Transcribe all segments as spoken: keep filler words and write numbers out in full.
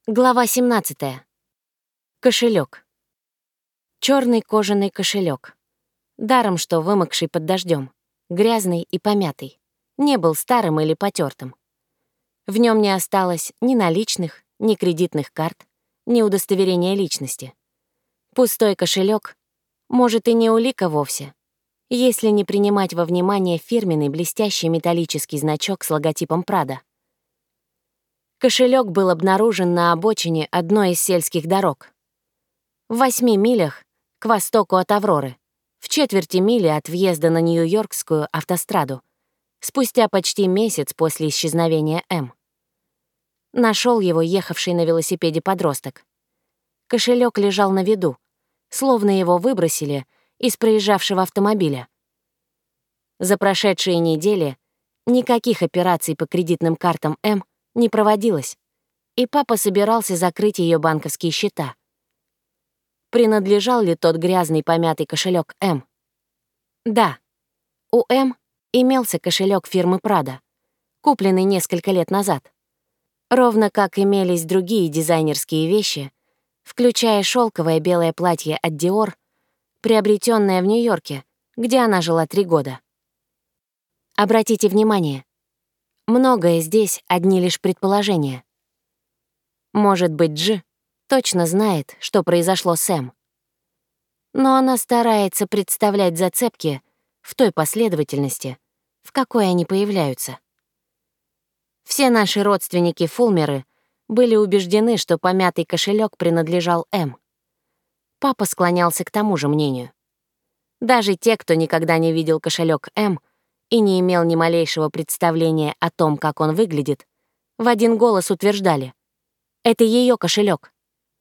Глава семнадцатая. Кошелек. Черный кожаный кошелек. Даром, что вымокший под дождем, грязный и помятый, не был старым или потертым. В нем не осталось ни наличных, ни кредитных карт, ни удостоверения личности. Пустой кошелек, может, и не улика вовсе, если не принимать во внимание фирменный блестящий металлический значок с логотипом Прада. Кошелек был обнаружен на обочине одной из сельских дорог. В восьми милях к востоку от Авроры, в четверти мили от въезда на Нью-Йоркскую автостраду, спустя почти месяц после исчезновения М. Нашел его ехавший на велосипеде подросток. Кошелек лежал на виду, словно его выбросили из проезжавшего автомобиля. За прошедшие недели никаких операций по кредитным картам М не проводилось, и папа собирался закрыть ее банковские счета. Принадлежал ли тот грязный помятый кошелек М? Да, у М имелся кошелек фирмы Прада, купленный несколько лет назад. Ровно как имелись другие дизайнерские вещи, включая шелковое белое платье от Dior, приобретенное в Нью-Йорке, где она жила три года. Обратите внимание, многое здесь одни лишь предположения. Может быть, Дж точно знает, что произошло с Эм. Но она старается представлять зацепки в той последовательности, в какой они появляются. Все наши родственники Фулмеры были убеждены, что помятый кошелек принадлежал Эм. Папа склонялся к тому же мнению. Даже те, кто никогда не видел кошелек Эм и не имел ни малейшего представления о том, как он выглядит, в один голос утверждали: это ее кошелек.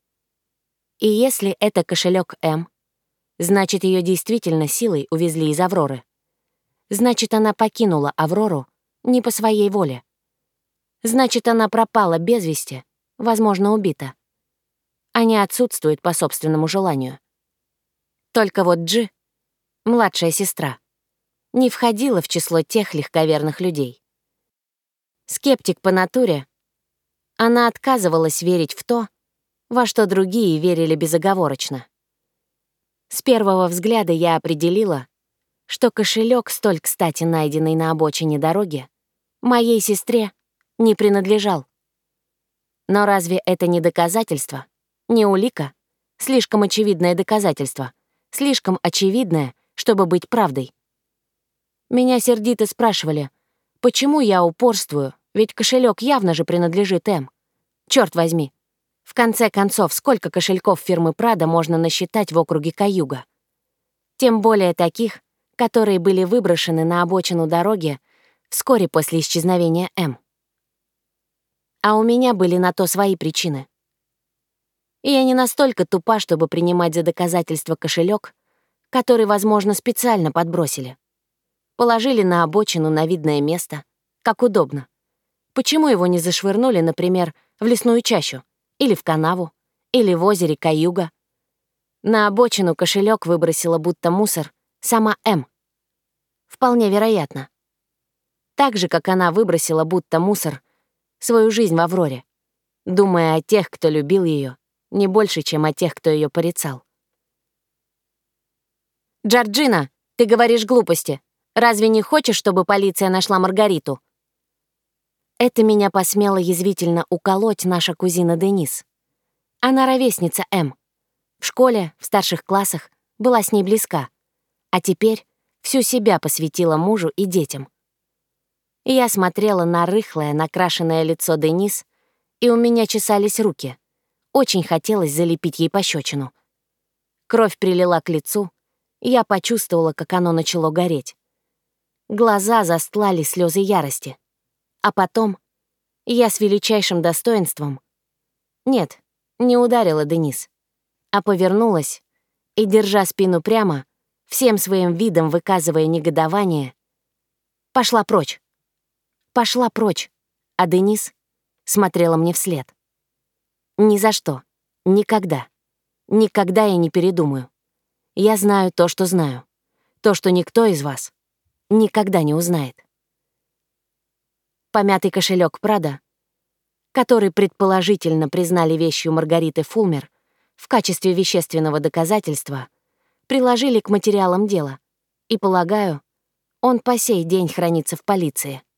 И если это кошелек М, значит, ее действительно силой увезли из Авроры. Значит, она покинула Аврору не по своей воле. Значит, она пропала без вести, возможно, убита. А не отсутствует по собственному желанию. Только вот Дж, младшая сестра, не входила в число тех легковерных людей. Скептик по натуре, она отказывалась верить в то, во что другие верили безоговорочно. С первого взгляда я определила, что кошелек, столь кстати найденный на обочине дороги, моей сестре не принадлежал. Но разве это не доказательство, не улика, слишком очевидное доказательство, слишком очевидное, чтобы быть правдой? Меня сердито спрашивали, почему я упорствую, ведь кошелек явно же принадлежит М. Черт возьми. В конце концов, сколько кошельков фирмы Прада можно насчитать в округе Каюга? Тем более таких, которые были выброшены на обочину дороги вскоре после исчезновения М. А у меня были на то свои причины. И я не настолько тупа, чтобы принимать за доказательство кошелек, который, возможно, специально подбросили. Положили на обочину на видное место, как удобно. Почему его не зашвырнули, например, в лесную чащу, или в канаву, или в озере Каюга? На обочину кошелек выбросила будто мусор сама М. Вполне вероятно. Так же, как она выбросила будто мусор свою жизнь в Авроре, думая о тех, кто любил ее, не больше, чем о тех, кто ее порицал. «Джорджина, ты говоришь глупости. Разве не хочешь, чтобы полиция нашла Маргариту?» Это меня посмела язвительно уколоть наша кузина Денис. Она ровесница М. В школе, в старших классах была с ней близка, а теперь всю себя посвятила мужу и детям. Я смотрела на рыхлое, накрашенное лицо Денис, и у меня чесались руки. Очень хотелось залепить ей пощечину. Кровь прилила к лицу, и я почувствовала, как оно начало гореть. Глаза застлали слезы ярости. А потом я с величайшим достоинством... Нет, не ударила Денис, а повернулась и, держа спину прямо, всем своим видом выказывая негодование, пошла прочь. Пошла прочь, а Денис смотрела мне вслед. Ни за что, никогда, никогда я не передумаю. Я знаю то, что знаю, то, что никто из вас никогда не узнает. Помятый кошелек Прада который предположительно признали вещью Маргариты Фулмер, в качестве вещественного доказательства приложили к материалам дела, и, полагаю, он по сей день хранится в полиции.